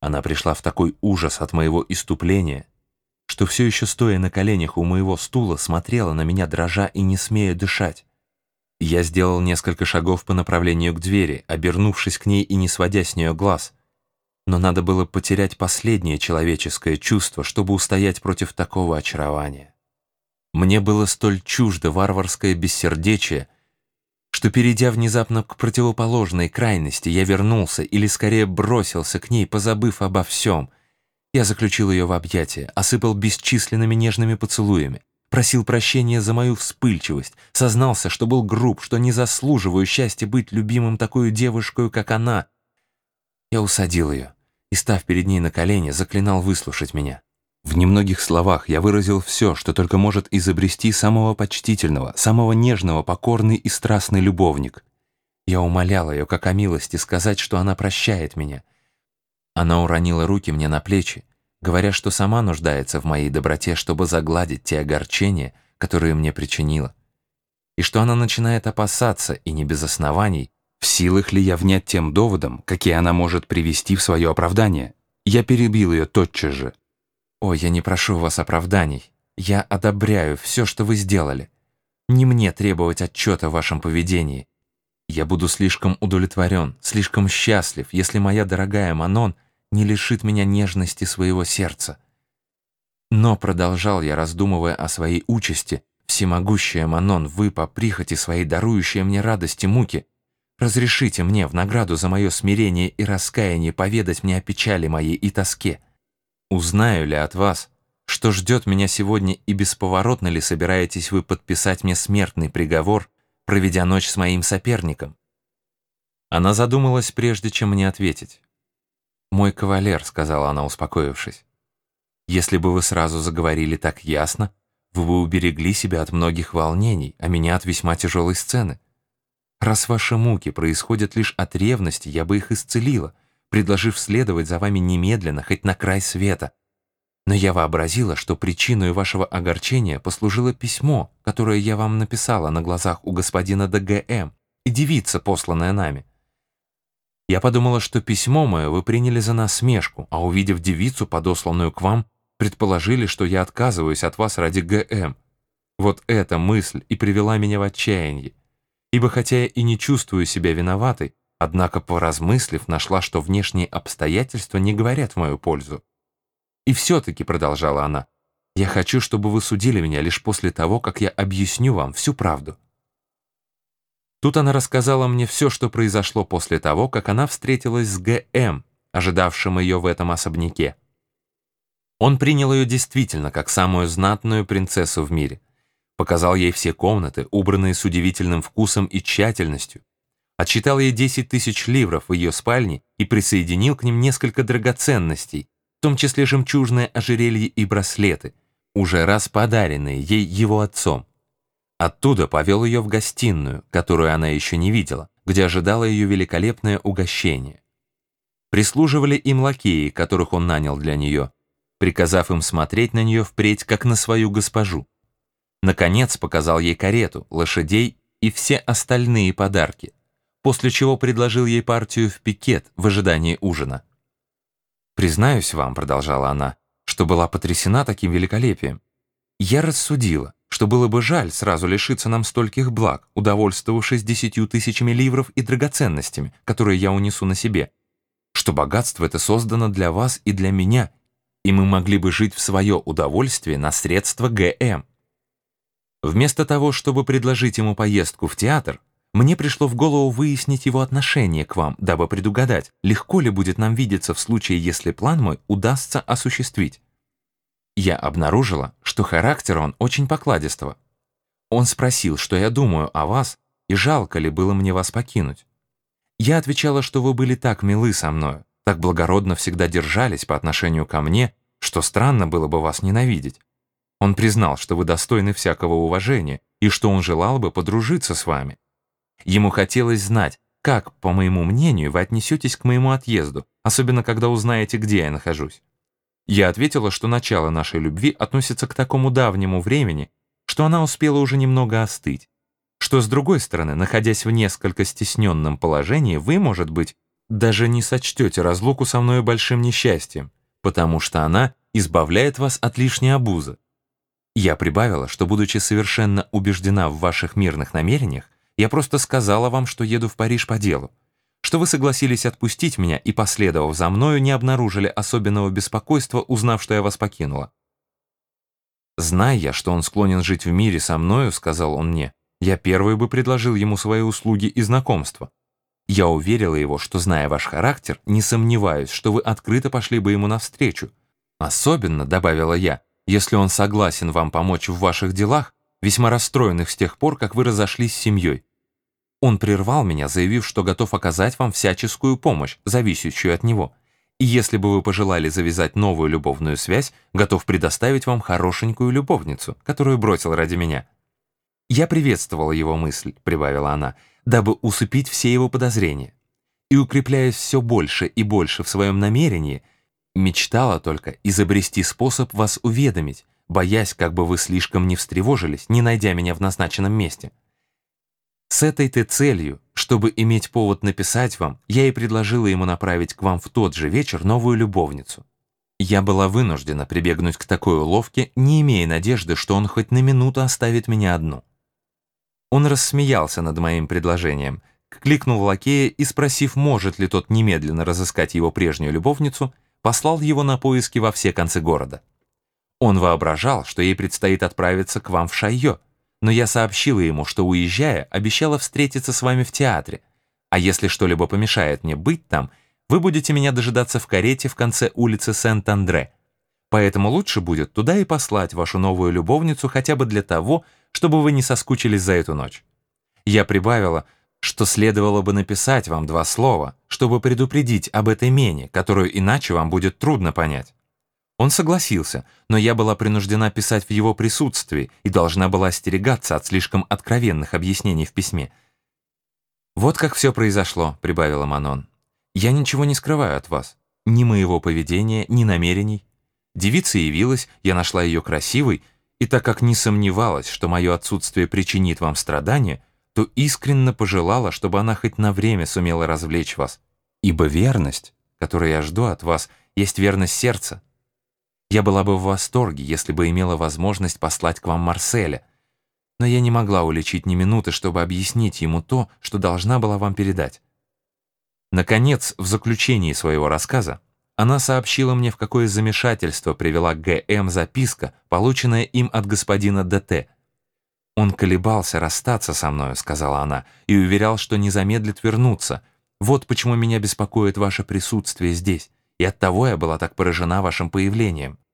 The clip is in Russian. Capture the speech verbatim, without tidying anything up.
Она пришла в такой ужас от моего исступления, что все еще стоя на коленях у моего стула, смотрела на меня, дрожа и не смея дышать. Я сделал несколько шагов по направлению к двери, обернувшись к ней и не сводя с нее глаз. Но надо было потерять последнее человеческое чувство, чтобы устоять против такого очарования. Мне было столь чуждо варварское бессердечие, что, перейдя внезапно к противоположной крайности, я вернулся или скорее бросился к ней, позабыв обо всем. Я заключил ее в объятия, осыпал бесчисленными нежными поцелуями, просил прощения за мою вспыльчивость, сознался, что был груб, что не заслуживаю счастья быть любимым такой девушкой, как она. Я усадил ее и, став перед ней на колени, заклинал выслушать меня. В немногих словах я выразил все, что только может изобрести самого почтительного, самого нежного, покорный и страстный любовник. Я умолял ее, как о милости, сказать, что она прощает меня. Она уронила руки мне на плечи, говоря, что сама нуждается в моей доброте, чтобы загладить те огорчения, которые мне причинила, и что она начинает опасаться, и не без оснований, в силах ли я внять тем доводам, какие она может привести в свое оправдание. Я перебил ее тотчас же. «О, я не прошу у вас оправданий. Я одобряю все, что вы сделали. Не мне требовать отчета в вашем поведении. Я буду слишком удовлетворен, слишком счастлив, если моя дорогая Манон не лишит меня нежности своего сердца. Но, продолжал я, раздумывая о своей участи, всемогущая Манон, вы по прихоти своей дарующая мне радость и муки, разрешите мне в награду за мое смирение и раскаяние поведать мне о печали моей и тоске. Узнаю ли от вас, что ждет меня сегодня, и бесповоротно ли собираетесь вы подписать мне смертный приговор, проведя ночь с моим соперником?» Она задумалась, прежде чем мне ответить. «Мой кавалер», — сказала она, успокоившись, «если бы вы сразу заговорили так ясно, вы бы уберегли себя от многих волнений, а меня от весьма тяжелой сцены. Раз ваши муки происходят лишь от ревности, я бы их исцелила, предложив следовать за вами немедленно, хоть на край света. Но я вообразила, что причиной вашего огорчения послужило письмо, которое я вам написала на глазах у господина де Г М и девица, посланная нами. Я подумала, что письмо мое вы приняли за насмешку, а увидев девицу, подосланную к вам, предположили, что я отказываюсь от вас ради Г М. Вот эта мысль и привела меня в отчаяние, ибо хотя я и не чувствую себя виноватой, однако, поразмыслив, нашла, что внешние обстоятельства не говорят в мою пользу. «И все-таки», — продолжала она, — «я хочу, чтобы вы судили меня лишь после того, как я объясню вам всю правду». Тут она рассказала мне все, что произошло после того, как она встретилась с Г М, ожидавшим ее в этом особняке. Он принял ее действительно как самую знатную принцессу в мире, показал ей все комнаты, убранные с удивительным вкусом и тщательностью, отсчитал ей десять тысяч ливров в ее спальне и присоединил к ним несколько драгоценностей, в том числе жемчужное ожерелье и браслеты, уже раз подаренные ей его отцом. Оттуда повел ее в гостиную, которую она еще не видела, где ожидало ее великолепное угощение. Прислуживали им лакеи, которых он нанял для нее, приказав им смотреть на нее впредь, как на свою госпожу. Наконец показал ей карету, лошадей и все остальные подарки, после чего предложил ей партию в пикет в ожидании ужина. «Признаюсь вам», — продолжала она, — «что была потрясена таким великолепием. Я рассудила, что было бы жаль сразу лишиться нам стольких благ, удовольствовавшись десятью тысячами ливров и драгоценностями, которые я унесу на себе, что богатство это создано для вас и для меня, и мы могли бы жить в свое удовольствие на средства Г М. Вместо того, чтобы предложить ему поездку в театр, мне пришло в голову выяснить его отношение к вам, дабы предугадать, легко ли будет нам видеться в случае, если план мой удастся осуществить. Я обнаружила, что характер он очень покладистого. Он спросил, что я думаю о вас, и жалко ли было мне вас покинуть. Я отвечала, что вы были так милы со мною, так благородно всегда держались по отношению ко мне, что странно было бы вас ненавидеть. Он признал, что вы достойны всякого уважения, и что он желал бы подружиться с вами. Ему хотелось знать, как, по моему мнению, вы отнесетесь к моему отъезду, особенно когда узнаете, где я нахожусь. Я ответила, что начало нашей любви относится к такому давнему времени, что она успела уже немного остыть, что, с другой стороны, находясь в несколько стесненном положении, вы, может быть, даже не сочтете разлуку со мною большим несчастьем, потому что она избавляет вас от лишней обузы. Я прибавила, что, будучи совершенно убеждена в ваших мирных намерениях, я просто сказала вам, что еду в Париж по делу, что вы согласились отпустить меня и, последовав за мною, не обнаружили особенного беспокойства, узнав, что я вас покинула. «Зная я, что он склонен жить в мире со мною, — сказал он мне, — я первый бы предложил ему свои услуги и знакомства. Я уверила его, что, зная ваш характер, не сомневаюсь, что вы открыто пошли бы ему навстречу. Особенно, — добавила я, — если он согласен вам помочь в ваших делах, весьма расстроенных с тех пор, как вы разошлись с семьей. Он прервал меня, заявив, что готов оказать вам всяческую помощь, зависящую от него, и если бы вы пожелали завязать новую любовную связь, готов предоставить вам хорошенькую любовницу, которую бросил ради меня. Я приветствовала его мысль, — прибавила она, — дабы усыпить все его подозрения, и, укрепляясь все больше и больше в своем намерении, мечтала только изобрести способ вас уведомить, боясь, как бы вы слишком не встревожились, не найдя меня в назначенном месте. С этой-то целью, чтобы иметь повод написать вам, я и предложила ему направить к вам в тот же вечер новую любовницу. Я была вынуждена прибегнуть к такой уловке, не имея надежды, что он хоть на минуту оставит меня одну. Он рассмеялся над моим предложением, кликнул лакея и, спросив, может ли тот немедленно разыскать его прежнюю любовницу, послал его на поиски во все концы города. Он воображал, что ей предстоит отправиться к вам в Шайо, но я сообщила ему, что, уезжая, обещала встретиться с вами в театре, а если что-либо помешает мне быть там, вы будете меня дожидаться в карете в конце улицы Сент-Андре. Поэтому лучше будет туда и послать вашу новую любовницу хотя бы для того, чтобы вы не соскучились за эту ночь. Я прибавила, что следовало бы написать вам два слова, чтобы предупредить об этой мене, которую иначе вам будет трудно понять. Он согласился, но я была принуждена писать в его присутствии и должна была остерегаться от слишком откровенных объяснений в письме. «Вот как все произошло», — прибавила Манон. «Я ничего не скрываю от вас, ни моего поведения, ни намерений. Девица явилась, я нашла ее красивой, и так как не сомневалась, что мое отсутствие причинит вам страдания, то искренне пожелала, чтобы она хоть на время сумела развлечь вас. Ибо верность, которую я жду от вас, есть верность сердца. Я была бы в восторге, если бы имела возможность послать к вам Марселя, но я не могла уличить ни минуты, чтобы объяснить ему то, что должна была вам передать». Наконец, в заключении своего рассказа, она сообщила мне, в какое замешательство привела Г М записка, полученная им от господина Д Т. «Он колебался расстаться со мною», — сказала она, «и уверял, что не замедлит вернуться. Вот почему меня беспокоит ваше присутствие здесь, и оттого я была так поражена вашим появлением».